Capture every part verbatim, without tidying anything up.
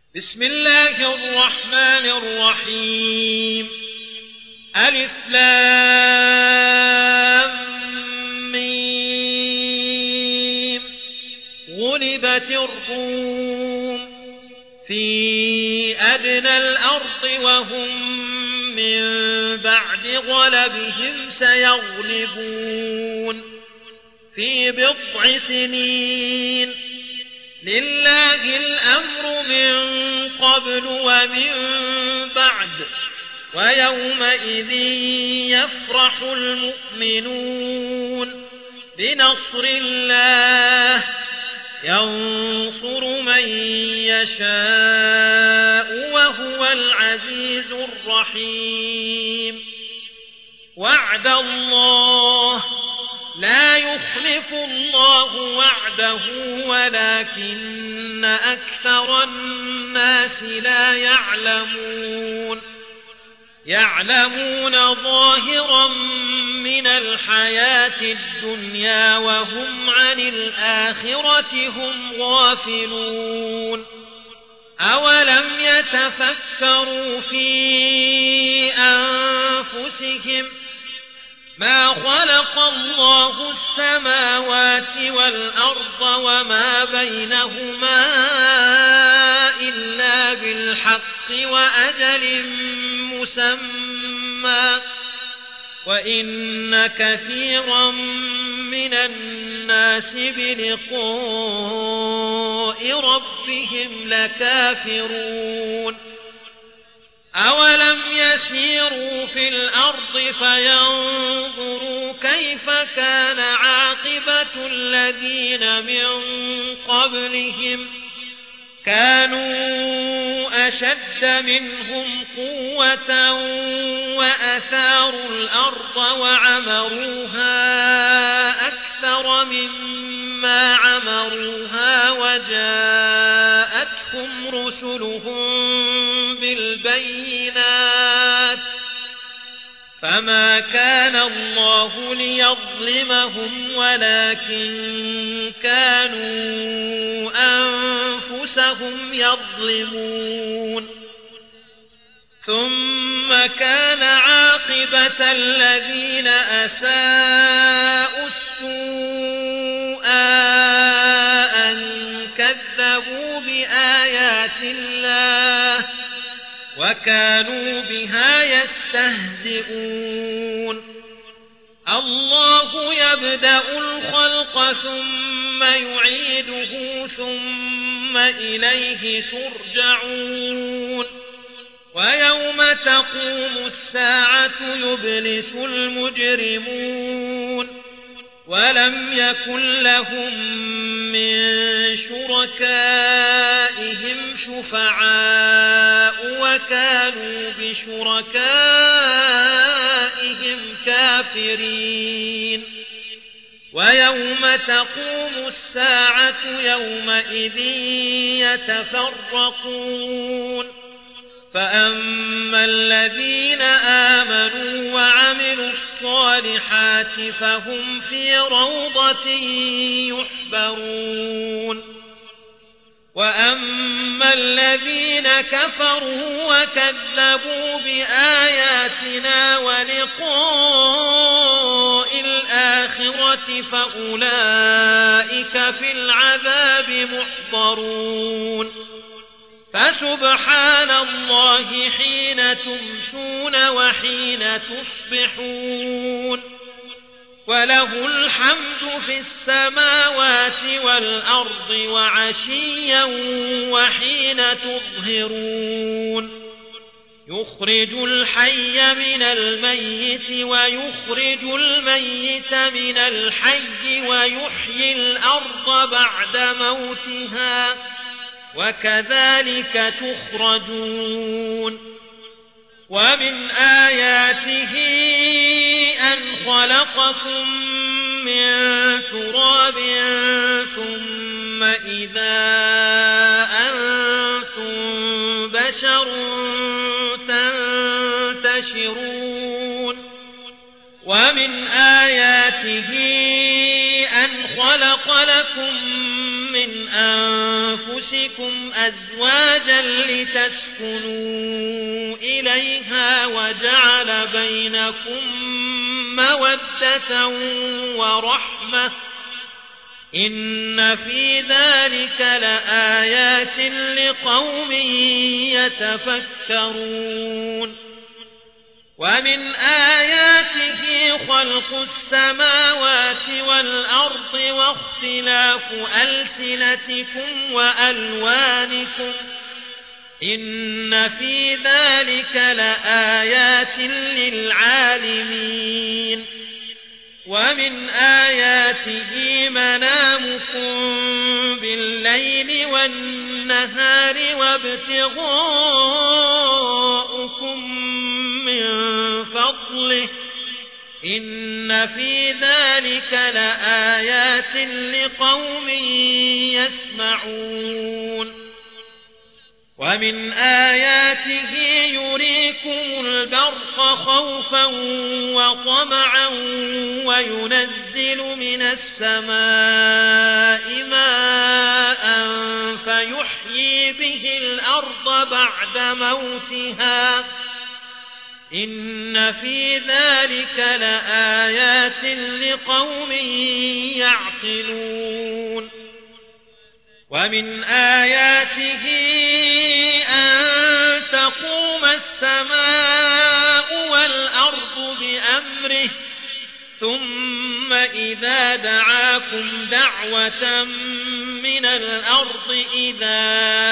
بسم الله الرحمن الرحيم. ألف لام ميم. غلبت الروم في أدنى الأرض وهم من بعد غلبهم سيغلبون في بضع سنين. لله الأمر من قبل ومن بعد، ويومئذ يفرح المؤمنون بنصر الله ينصر من يشاء وهو العزيز الرحيم. وعد الله لا يخلف الله وعده ولكن أكثر الناس لا يعلمون. يعلمون ظاهرا من الحياة الدنيا وهم عن الآخرة هم غافلون. أولم يتفكروا في أنفسهم ما خلق الله السماوات والأرض وما بينهما إلا بالحق وأجل مسمى، وإن كثيرا من الناس بلقاء ربهم لكافرون. أولم يسيروا في الأرض فينظروا كيف كان عاقبة الذين من قبلهم كانوا أشد منهم قوة وأثاروا الأرض وعمروها أكثر مما عمروها وجاءتهم رسلهم بالبينات فما كان الله ليظلمهم ولكن كانوا أنفسهم يظلمون. ثم كان عاقبة الذين أساءوا السوء أن كذبوا بآيات الله وكانوا بها يستهزئون. الله يبدأ الخلق ثم يعيده ثم إليه ترجعون. ويوم تقوم الساعة يبلس المجرمون ولم يكن لهم من شركائهم شفعاء وكانوا بشركائهم كافرين. ويوم تقوم الساعة يومئذ يتفرقون فأما الذين آمنوا وعملوا الصالحات فهم في روضة يحبرون. وأما الذين كفروا وكذبوا بآياتنا ولقاء الآخرة فأولئك في العذاب محضرون. فسبحان الله حين تمسون وحين تصبحون وله الحمد في السماوات والأرض وعشيا وحين تظهرون. يخرج الحي من الميت ويخرج الميت من الحي ويحيي الأرض بعد موتها وكذلك تخرجون. ومن آياته أن خلقكم من تراب ثم إذا أنتم بشر تنتشرون. ومن آياته أن خلق لكم من أنفسكم أزواجا لتسكنوا إليها وجعل بينكم مودة ورحمة إن في ذلك لآيات لقوم يتفكرون ومن آياته خلق السماوات والأرض واختلاف ألسنتكم وألوانكم إن في ذلك لآيات للعالمين ومن آياته منامكم بالليل والنهار وابتغاؤكم من فضله إن في ذلك لآيات لقوم يسمعون ومن آياته يريكم البرق خوفا وطمعا وينزل من السماء ماء فيحيي به الأرض بعد موتها إن في ذلك لآيات لقوم يعقلون ومن آياته أن تقوم السماء والأرض بأمره ثم إذا دعاكم دعوة من الأرض إذا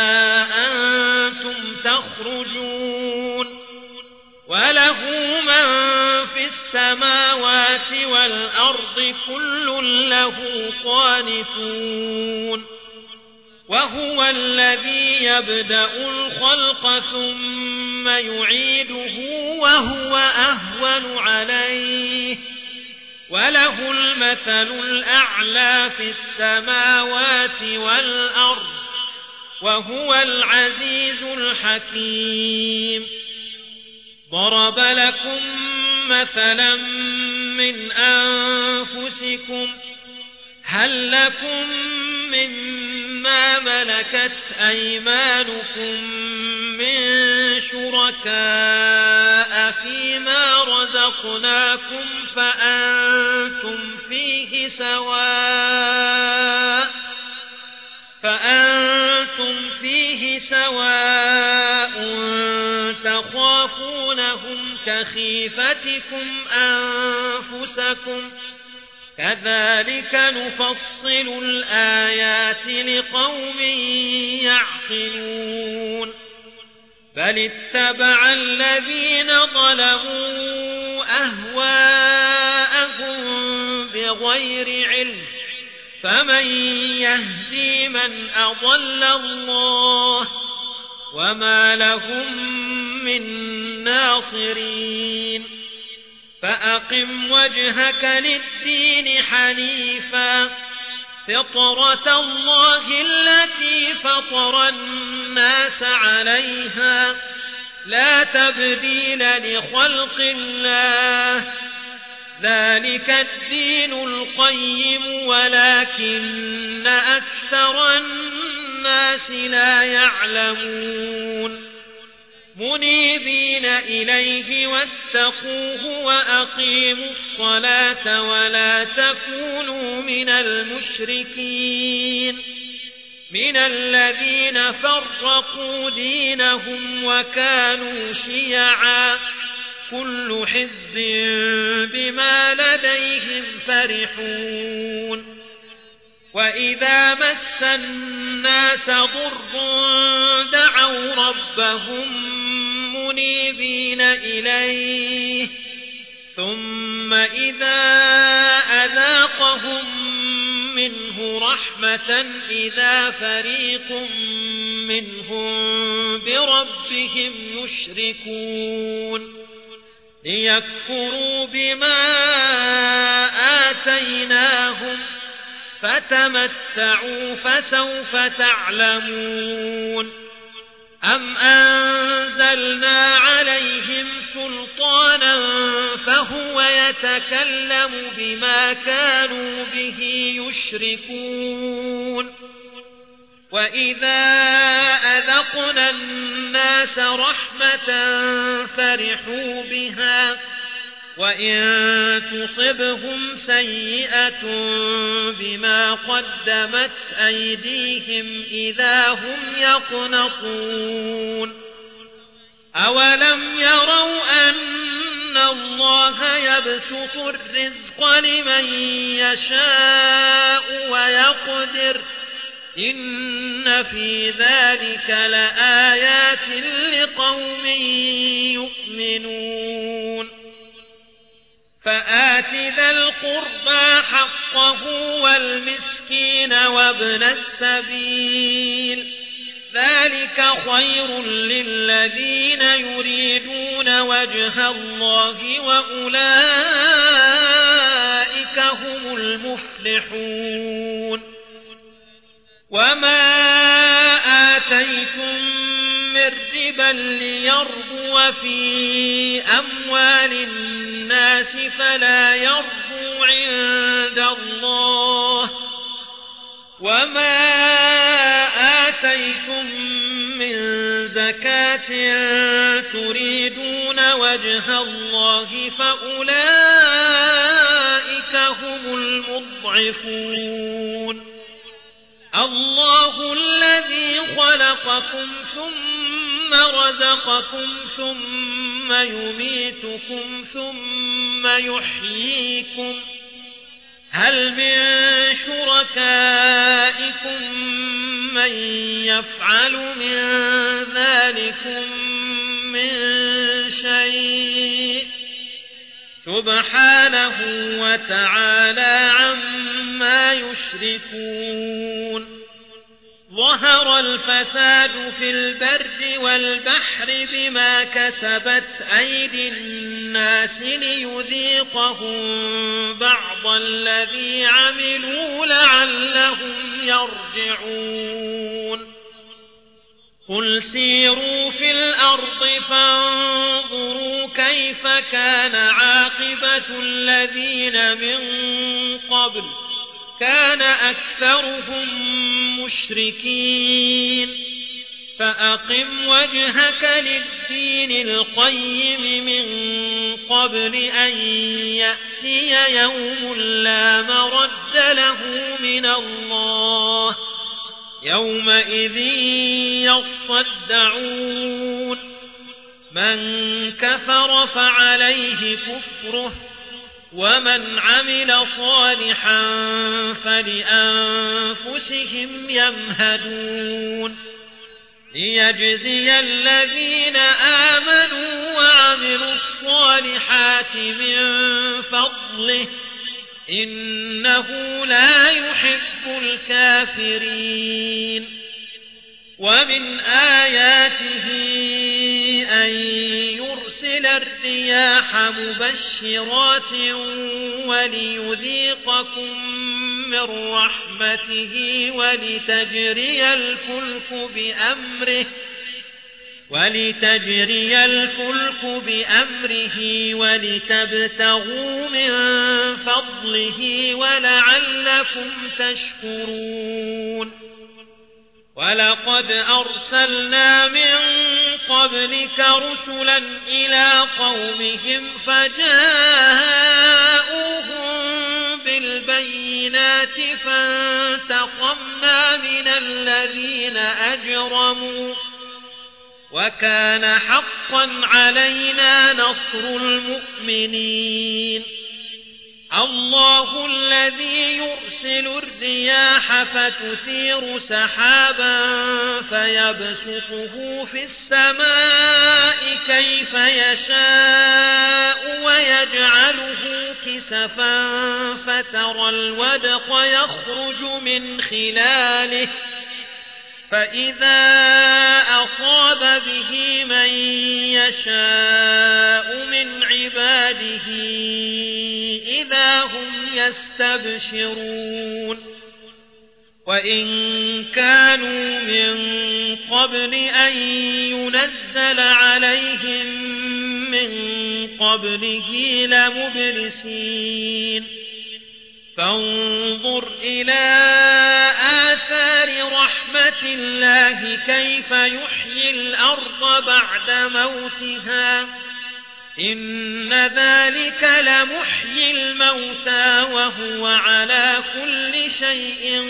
أنتم تخرجون وله من في السماوات والأرض كل له قانتون وهو الذي يبدأ الخلق ثم يعيده وهو أهون عليه وله المثل الأعلى في السماوات والأرض وهو العزيز الحكيم ضرب لكم مثلا من أنفسكم هل لكم مما ملكت أيمانكم من شركاء فيما رزقناكم فأنتم فيه سواء فأنتم فيه سواء تخافونهم كخيفتكم أنفسكم كذلك نفصل الآيات لقوم يعقلون بل اتبع الذين ظلموا أهواءهم بغير علم فمن يهدي من أضل الله وما لهم من ناصرين فأقم وجهك للدين حنيفا فطرة الله التي فطر الناس عليها لا تبديل لخلق الله ذلك الدين القيم ولكن أكثر الناس لا يعلمون منيبين إليه واتقوه وأقيموا الصلاة ولا تكونوا من المشركين من الذين فرقوا دينهم وكانوا شيعا كل حزب بما لديهم فرحون وإذا مس الناس ضر دعوا ربهم منيبين إليه ثم إذا أذاقهم منه رحمة إذا فريق منهم بربهم يشركون ليكفروا بما آتيناهم فتمتعوا فسوف تعلمون أم أنزلنا عليهم سلطانا فهو يتكلم بما كانوا به يشركون وإذا أذقنا الناس رحمة فرحوا بها وإن تصبهم سيئة بما قدمت أيديهم إذا هم يقنطون أولم يروا أن الله يبسط الرزق لمن يشاء ويقدر إن في ذلك لآيات لقوم يؤمنون فآت ذا القربى حقه والمسكين وابن السبيل ذلك خير للذين يريدون وجه الله وأولئك هم المفلحون وما آتيتم من ربا ليربو في أموال الناس فلا يربو عند الله وما آتيتم من زكاة تريدون وجه الله فأولئك هم المضعفون الله الذي خلقكم ثم رزقكم ثم يميتكم ثم يحييكم هل من شركائكم من يفعل من ذلكم من شيء سبحانه وتعالى عما يشركون ظهر الفساد في البر والبحر بما كسبت أيدي الناس ليذيقهم بعض الذي عملوا لعلهم يرجعون قل سيروا في الأرض فانظروا كيف كان عاقبة الذين من قبل كان أكثرهم مشركين فأقم وجهك للدين القيم من قبل أن يأتي يوم لا مرد له من الله يومئذ يصدعون من كفر فعليه كفره ومن عمل صالحا فلأنفسهم يمهدون ليجزي الذين آمنوا وعملوا الصالحات من فضله إنه لا يحب الكافرين ومن آياته أن يرسل الرياح مبشرات وليذيقكم من رحمته ولتجري الفلك بأمره ولتجري الفلك بأمره ولتبتغوا من فضله ولعلكم تشكرون ولقد أرسلنا من قبلك رسلا إلى قومهم فجاءوهم بالبينات فانتقمنا من الذين أجرموا وكان حقا علينا نصر المؤمنين الله الذي يرسل الرياح فتثير سحابا فيبسطه في السماء كيف يشاء ويجعله كسفا فترى الودق يخرج من خلاله فإذا أصاب به من يشاء من عباده إذا هم يستبشرون وإن كانوا من قبل أن ينزل عليهم من قبله لمبلسين فانظر إلى آثار رحمة رحمة الله كيف يحيي الأرض بعد موتها إن ذلك لمحيي الموتى وهو على كل شيء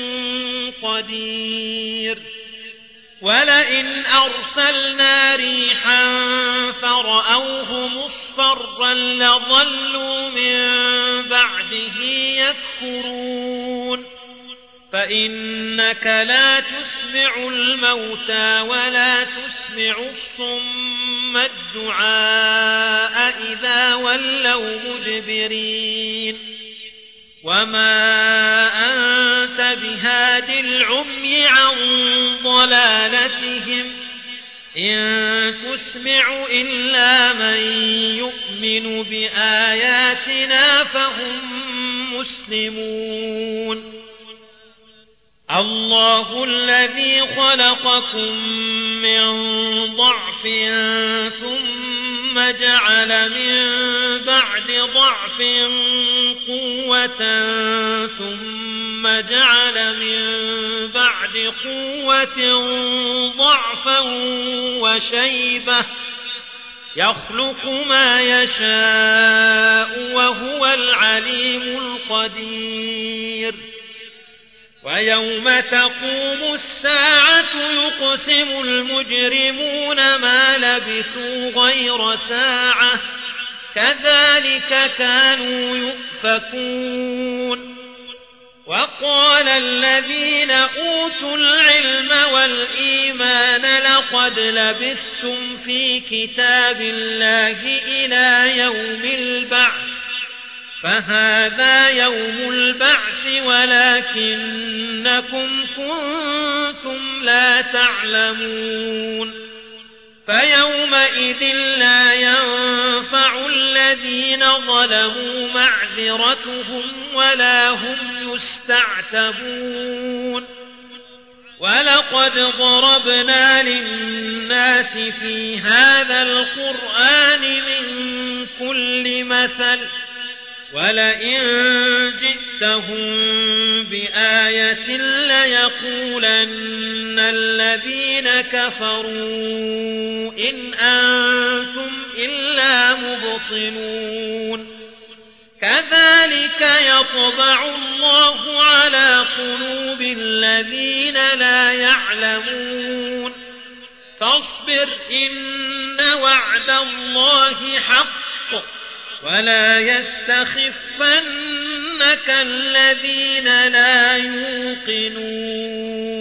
قدير ولئن أرسلنا ريحا فرأوه مصفرا لظلوا من بعده يكفرون فإنك لا تسمع الموتى ولا تسمع الصم الدعاء إذا ولوا مدبرين وما أنت بهاد العمي عن ضلالتهم إن تسمع إلا من يؤمن بآياتنا فهم مسلمون الله الذي خلقكم من ضعف ثم جعل من بعد ضعف قوة ثم جعل من بعد قوة ضعفا وشيبة يخلق ما يشاء وهو العليم القدير ويوم تقوم الساعة يقسم المجرمون ما لبثوا غير ساعة كذلك كانوا يؤفكون وقال الذين أوتوا العلم والإيمان لقد لبثتم في كتاب الله إلى يوم البعث فهذا يوم البعث ولكنكم كنتم لا تعلمون فيومئذ لا ينفع الذين ظلموا معذرتهم ولا هم يستعتبون ولقد ضربنا للناس في هذا القرآن من كل مثل ولئن جئتهم بآية ليقولن الذين كفروا إن أنتم إلا مبطلون كذلك يطبع الله على قلوب الذين لا يعلمون فاصبر إن وعد الله حق ولا يستخفنك الذين لا يوقنون